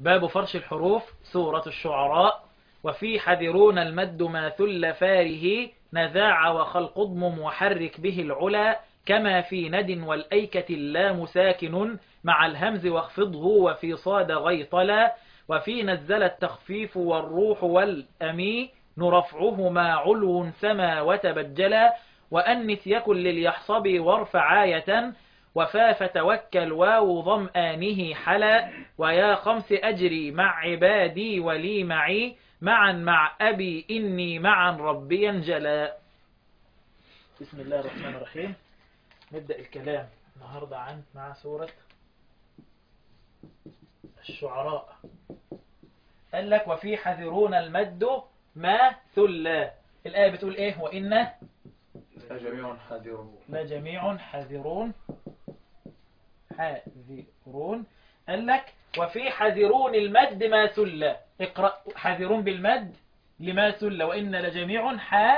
باب فرش الحروف سورة الشعراء. وفي حذرون المد ما ثل فاره نزاع وخلق اضمم وحرك به العلا كما في ند والأيكة اللام ساكن مع الهمز واخفضه وفي صاد غيطلا وفي نزل التخفيف والروح والأمي نرفعهما علو سما وتبجلا وأنث يكن لليحصب وارفع آية وفاف توكل واو ظمآنه حلا ويا خمس أجري مع عبادي ولي معي معا مع أبي إني معا ربي انجلا. بسم الله الرحمن الرحيم. نبدأ الكلام النهاردة مع سورة الشعراء. قال لك وفي حذرون المد ما ثل. الآية بتقول إيه؟ وإن لجميع حذرون. لجميع حذرون حذرون. قال لك وفي حذرون المد ما ثل. اقرأ حذرون بالمد لما ثل وإن لجميع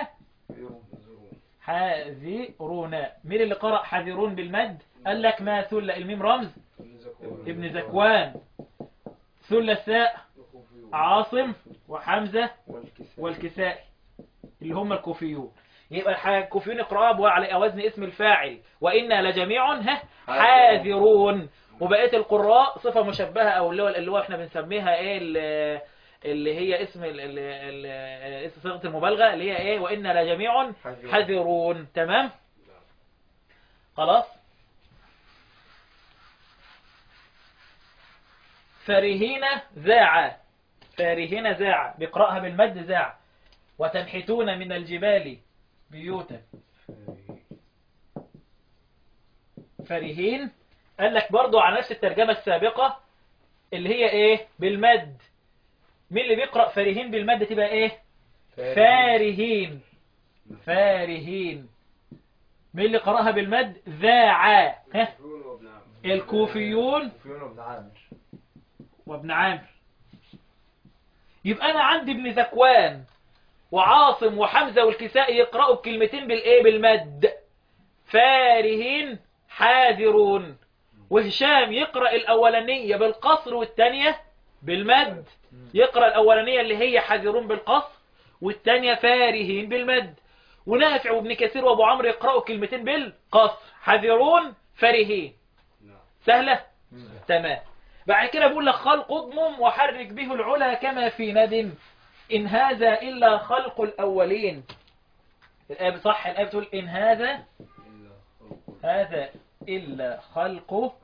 حاذرون. مين اللي قرأ حذرون بالمد؟ قال لك ما ثل. الميم رمز ابن زكوان، ثل الثاء عاصم وحمزة والكسائي اللي هم الكوفيون. يبقى الكوفيون اقرأوا على وزن اسم الفاعل وإنا لجميع حاذرون. وبقية القراء صفة مشبهة أو اللي هو احنا بنسميها ايه اللي هي اسم صيغة المبالغة اللي هي ايه وإنا لجميع حذرون. تمام خلاص. فارهين ذاع. فارهين ذاع بيقرأها بالمد ذاع. وتنحتون من الجبال بيوتا. فارهين قال لك برضو على نفس الترجمة السابقة اللي هي ايه بالمد. مين اللي بيقرأ فارهين بالمد تبقى ايه فارهين. فارهين. مين اللي قرأها بالمد ذاعا؟ الكوفيون وابن عامر. يبقى انا عندي ابن ذكوان وعاصم وحمزة والكسائي يقرأوا بكلمتين بالايه بالمد فارهين حاذرون. وهشام يقرأ الأولانية بالقصر والثانية بالمد. يقرأ الأولانية اللي هي حاذرون بالقصر والثانية فارهين بالمد. ونافع وابن كثير وابو عمرو يقرأوا كلمتين بالقصر حاذرون فارهين. سهلة؟ تمام. بعد كده بقول لك خلق اضمم وحرك به العلا كما في ند إن هذا إلا خلق الأولين. الآية صح. الآية بتقول إن هذا إلا خلق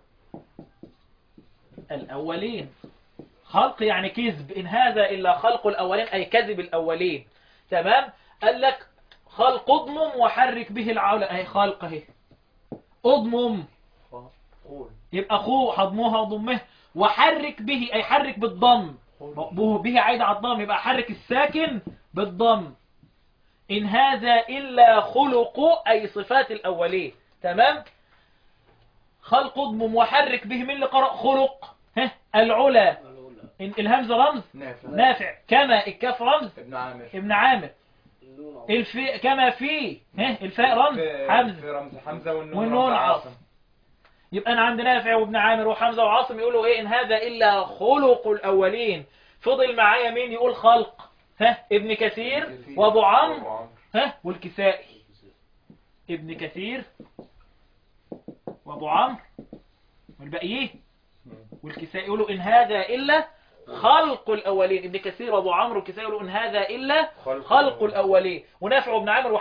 الأولين. خلق يعني كذب. إن هذا إلا خلق الأولين أي كذب الأولين. تمام. قال لك خلق اضمم وحرك به العلا أي خلق اهي اضمم يبقى خو حضموها وضمه وحرك به أي حرك بالضم. به عايد على الضم يبقى حرك الساكن بالضم. إن هذا إلا خلق أي صفات الأولين. تمام. خلق اضمم وحرك به من اللي قرأ خلق العلا. الهمزة رمز نافع. كما الكاف رمز ابن عامر. كما في الفاء رمز حمزة والنون عاصم. يبقى أنا عندي نافع وابن عامر وحمزة وعاصم يقولوا إيه إن هذا إلا خلق الأولين. فضل معايا مين يقول خلق ابن كثير وابو عمرو والكسائي. ابن كثير وابو عمرو والباقيين والكسائي يقولوا إن هذا إلا خلق الأولين. ابن كثير وابو عمرو والكسائي يقولوا إن هذا إلا خلق الأولين. ونافع وابن عامر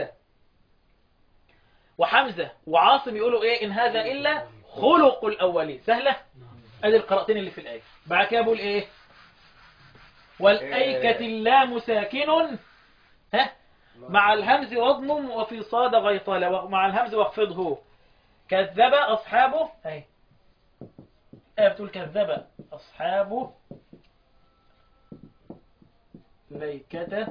وحمزة وعاصم يقولوا إيه إن هذا إلا خلق الأولين. سهلة. أدي القراءتين اللي في الآية. بعد كده بقول إيه والأيكة اللام ساكن مع الهمز واضمم وفي صاد غيطلة مع الهمز واخفضه. كذب أصحابه أهي بتقول كذب أصحابه ليكة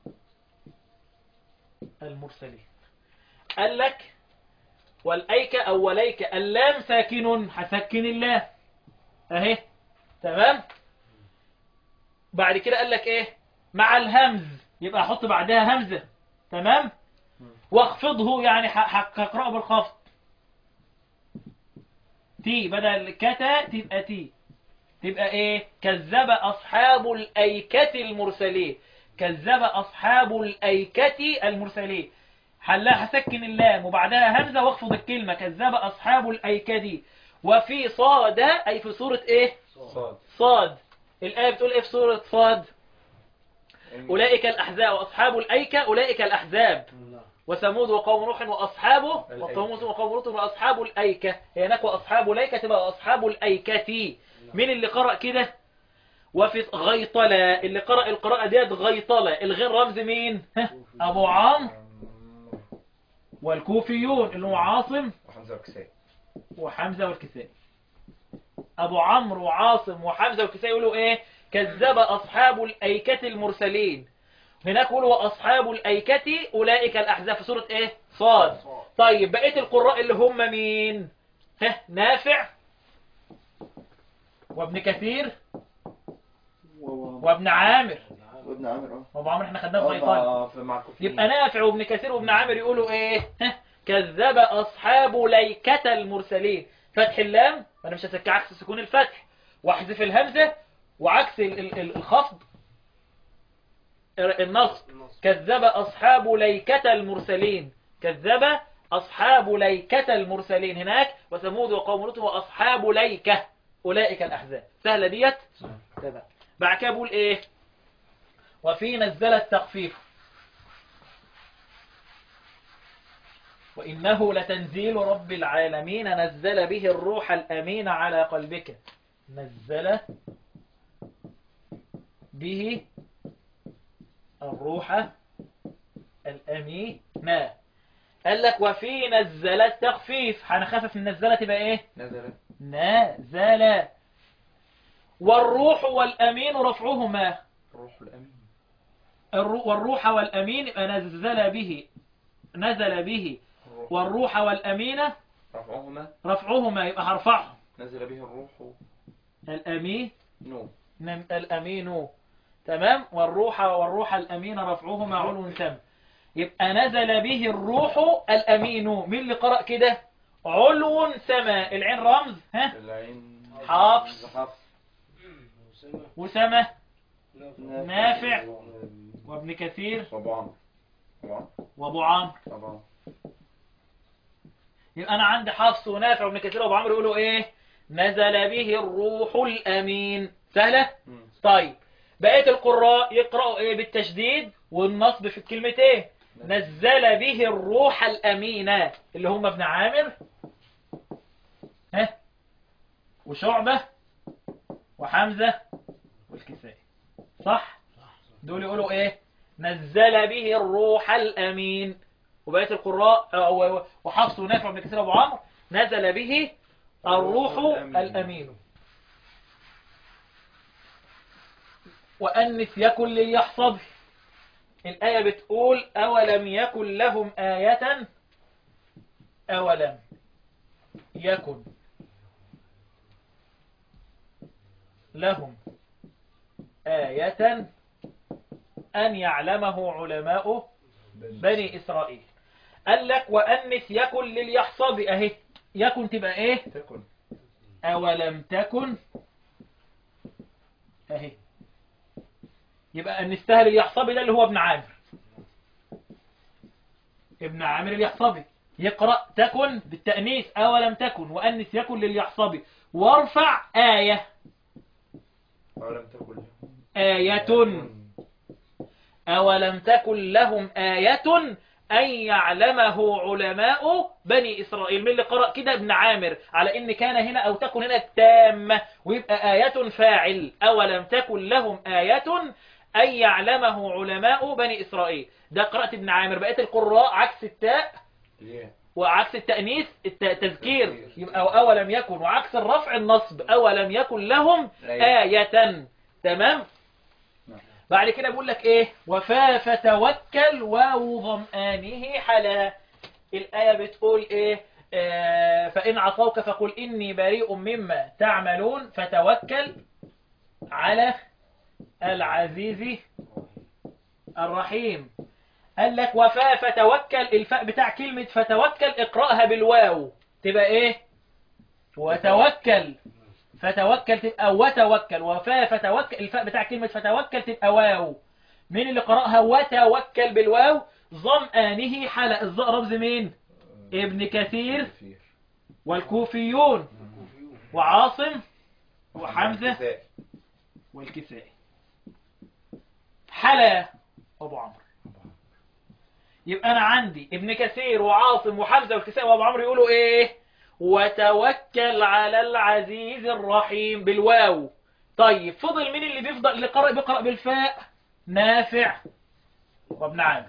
المرسلين. قال لك والأيكة أو وليكة اللام ساكن حسكن الله أهي. تمام. بعد كده قال لك إيه مع الهمز يبقى أحط بعدها همزة. تمام. واخفضه يعني هقرأه بالخفض. تي بدل كتا تبقى تي تبقى ايه؟ كذب اصحاب الايكة المرسلين. كذب اصحاب الايكة المرسلين. حلها هسكن اللام وبعدها همزة واخفض الكلمة كذب اصحاب الايكة دي. وفي صاد اي في سورة ايه؟ صاد. صاد. الآية بتقول ايه في سورة صاد؟ أولئك الأحزاب وأصحاب الأيكة أولئك الأحزاب وثمود وقوم نوح وأصحابه وقوم موسى وقوم لوط وأصحاب الأيكة. هي هناك وأصحاب الأيكة تبقى أصحاب الأيكة. مين اللي قرأ كده؟ وفي غيطلة اللي قرأ القراءة ديت غيطلة. الغين رمز مين؟ أبو عمرو والكوفيون اللي هو عاصم وحمزة والكسائي. وحمزة والكسائي. أبو عمرو وعاصم وحمزة والكسائي يقولوا إيه؟ كذب أصحاب الأيكة المرسلين. هناك يقولوا أصحاب الأيكة أولئك الأحزاب في سورة إيه؟ صاد. طيب بقية القراء اللي هم مين؟ نافع وابن كثير وابن عامر. وابن عامر. وابن عامر احنا خدناه في غيطان. يبقى نافع وابن كثير وابن عامر يقولوا إيه؟ كذب أصحاب ليكة المرسلين. فتح اللام أنا مش هسكع عكس سكون الفتح واحذف الهمزة وعكس الخفض النصب. كذب أصحاب ليكة المرسلين. كذب أصحاب ليكة المرسلين هناك وثمود وقوم لوط وأصحاب ليكة أولئك الأحزاب. سهلة ديت. تمام. بعد كده بقول إيه؟ وفي نزل التخفيف وإنه لتنزيل رب العالمين نزل به الروح الأمين على قلبك. نزل به الروح الأمين. قال لك وفي نزل التخفيف هنخفف من نزل تبقى ايه؟ نزل. والروح والأمين رفعهما. الروح الأمين. والروح والأمين نزل به والروح والأمين رفعهما يبقى هرفعهم. نزل به الروح الأمين الأمين. تمام. والروح الأمين رفعهما علو تام. يبقى نزل به الروح الأمين. مين اللي قرأ كده؟ علو سما. العين رمز حفص وسما نافع وابن كثير وابو عمرو. يبقى أنا عندي حفص ونافع وابن كثير وابو عمرو يقولوا إيه؟ نزل به الروح الأمين. سهلة؟ طيب بقية القراء يقرأوا إيه؟ بالتشديد والنصب في الكلمتين. نزل به الروح الأمين اللي هم ابن عامر وشعبة وحمزة والكسائي. صح؟ دول يقولوا إيه؟ نزل به الروح الأمين. وبقية القراء وحفص ونافع وابن كثير وابو عمرو نزل به الروح الأمين. وأنث يكن ليحصد. الآية بتقول أولم يكن لهم آية. أولم يكن لهم آية أن يعلمه علماء بني إسرائيل. قال لك وأنث يكن لليحصد أهي. يكن تبقى إيه؟ تكن. أولم تكن أهي. يبقى أنثها لليحصبي ده اللي هو ابن عامر. ابن عامر اليحصبي يقرأ تكن بالتأنيث أولم تكن وأنث يكن لليحصبي وارفع آية. أولم تكن آية. أولم تكن لهم آية أن يعلمه علماء بني إسرائيل. من اللي قرأ كده ابن عامر على إن كان هنا أو تكن هنا تامة ويبقى آية فاعل. أولم تكن لهم آية أن يعلمه علماء بني إسرائيل. ده قراءة ابن عامر. بقية القراء عكس التاء وعكس التأنيث التذكير يبقى أولم يكن. وعكس الرفع النصب أولم يكن لهم آية. تمام. بعد كده بقول لك ايه؟ فتوكل واو ضمآنه حلا. الآية بتقول ايه؟ فإن عصوك فقل إني بريء مما تعملون فتوكل على العزيز الرحيم. قال لك فتوكل. الفاء بتاع كلمة فتوكل اقرأها بالواو تبقى ايه؟ وتوكل فتوكل تبقى وتوكل، وفاء فتوكل، الفاء بتاع كلمة فتوكل تبقى واو. مين اللي قرأها وتوكل بالواو؟ ظمآنه حلق. الظاء رمز مين؟ ابن كثير والكوفيون وعاصم وحمزة والكسائي. حلا أبو عمرو. يبقى أنا عندي ابن كثير وعاصم وحمزة والكسائي وأبو عمرو يقولوا إيه؟ وتوكل على العزيز الرحيم بالواو. طيب فضل مين اللي بيفضل اللي بيقرأ بالفاء؟ نافع وابن عامر.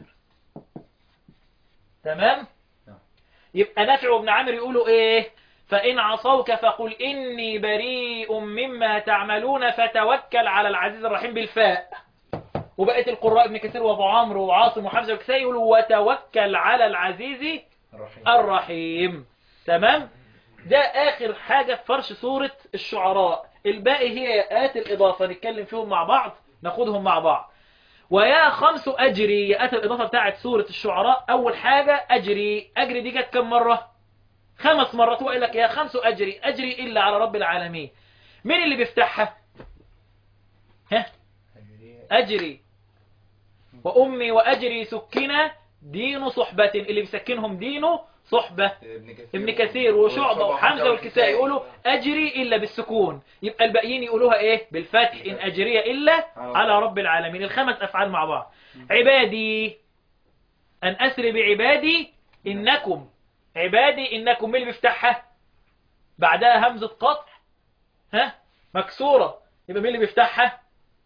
تمام؟ يبقى نافع وابن عامر يقولوا إيه؟ فإن عصوك فقل إني بريء مما تعملون فتوكل على العزيز الرحيم بالفاء. وبقيت القراء ابن كثير وابو عمرو وعاصم وحمزة والكسائي يقولوا وتوكل على العزيز الرحيم. تمام؟ ده آخر حاجة في فرش سورة الشعراء. الباقي هي آيات الإضافة نتكلم فيهم مع بعض، ناخدهم مع بعض. ويا خمس أجري، آيات الإضافة بتاعت سورة الشعراء. أول حاجة أجري. أجري دي جت كم مرة؟ 5 مرات. وقال لك يا 5 أجري، أجري إلا على رب العالمين. مين اللي بيفتحها؟ ها؟ أجري وأمي وأجري سكنة دين صحبة. اللي بيسكنهم دينه صحبة. ابن كثير وشعبة وحمزة والكسائي يقولوا أجري إلا بالسكون. يبقى الباقيين يقولوها إيه؟ بالفتح. إن أجري إلا على رب العالمين. ال5 أفعال مع بعض. عبادي، أن أسر بعبادي إنكم. عبادي إنكم. مين اللي بيفتحها؟ بعدها همزة قطع ها مكسورة. يبقى مين اللي بيفتحها؟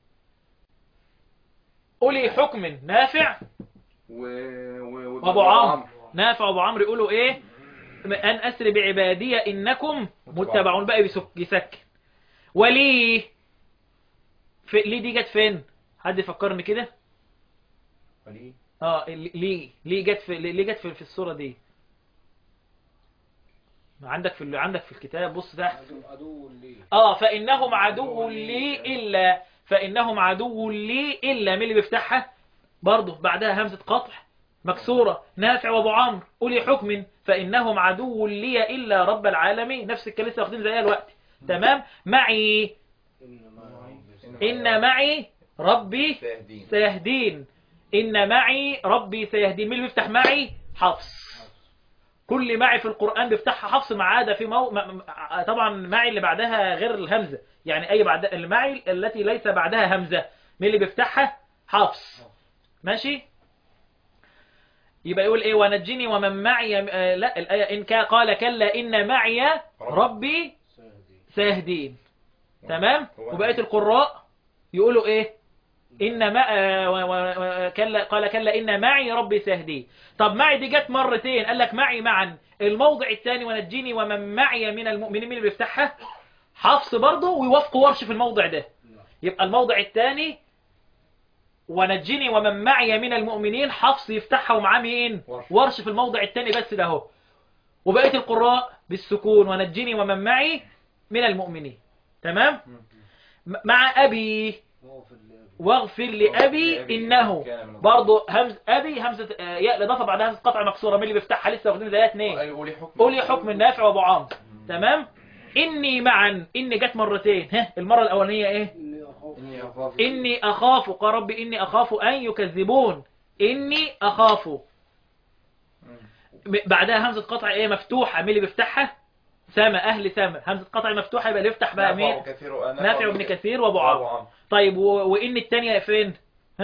أولي حكم نافع وابو عمرو. نافع وابو عمرو يقولوا ايه؟ ان اسر بعبادية انكم متبعون. بقى يسكن. ولي ليه دي جت فين؟ حد يفكرني كده. ولي ليه جت في السورة دي. عندك في الكتاب بص تحت. فإنهم عدو لي إلا. فإنهم عدو لي إلا. مين اللي بيفتحها؟ برضه بعدها همزة قطع مكسورة. نافع وابو عمرو. أولي حكم فإنهم عدو لي إلا رب العالمين. نفس الكلام لسه واخدين زيها الوقت. تمام. معي، إن معي ربي سيهدين. إن معي ربي سيهدين. مين اللي بيفتح معي؟ حفص. كل معي في القرآن بيفتحها حفص ما عدا في طبعا معي اللي بعدها غير الهمزة. يعني أي بعد المعي التي ليس بعدها همزة. مين اللي بيفتحها؟ حفص. ماشي. يبقى يقول ايه؟ ونجني ومن معي. لا الآية إن قال كلا إن معي ربي سيهدين. تمام. وبقية القراء يقولوا ايه؟ إن ما قال كلا إن معي ربي سيهدين. طب معي دي جت مرتين. قال لك معي معا. الموضع الثاني ونجني ومن معي من المؤمنين. مين اللي بيفتحها؟ حفص برضه. ويوافقوا ورش في الموضع ده. يبقى الموضع الثاني ونجني ومن معي من المؤمنين حفص يفتحها ومعاه مين؟ ورش في الموضع الثاني بس ده اهو. وبقية القراء بالسكون ونجني ومن معي من المؤمنين. تمام. مع أبي واغفر لأبي إنه. برضه أبي همزة ياء الإضافة بعدها همزة قطع مكسورة. مين اللي بيفتحها؟ لسه واخدين زيها 2. أولي حكم النافع وأبو عمرو. تمام. إني معا. إني جت مرتين. المرة الأولانية إيه؟ إني أخاف. قال ربي إني أخاف أن يكذبون. إني أخاف. بعدها همزة قطع إيه مفتوحة. مين اللي بيفتحها؟ سما. أهل سما. همزة قطع مفتوحة. يبقى اللي يفتح بقى مين؟ نافع وابن كثير وابو عمرو. طيب وإن الثانية فين؟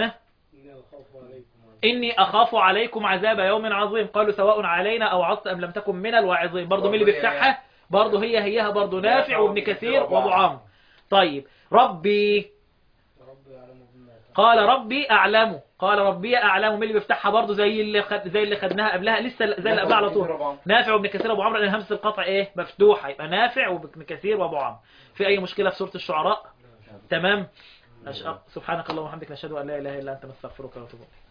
إني أخاف عليكم عذاب يوم عظيم. قالوا سواء علينا أو عظت أم لم تكن من الواعظين. برضه مين اللي بيفتحها؟ برضه هيها برضه نافع وابن كثير وابو عمرو. طيب ربي. قال ربي أعلم. قال ربي أعلم. مين اللي بيفتحها؟ برضه زي اللي خدناها قبلها. لسه زي اللي قبلها على طول. نافع وابن كثير وابو عمرو. لأن همزة القطع إيه مفتوحة. يبقى نافع وابن كثير وابو عمرو. في أي مشكلة في سورة الشعراء؟ تمام. سبحانك اللهم وبحمدك نشهد أن لا إله إلا أنت نستغفرك ونتوب إليك.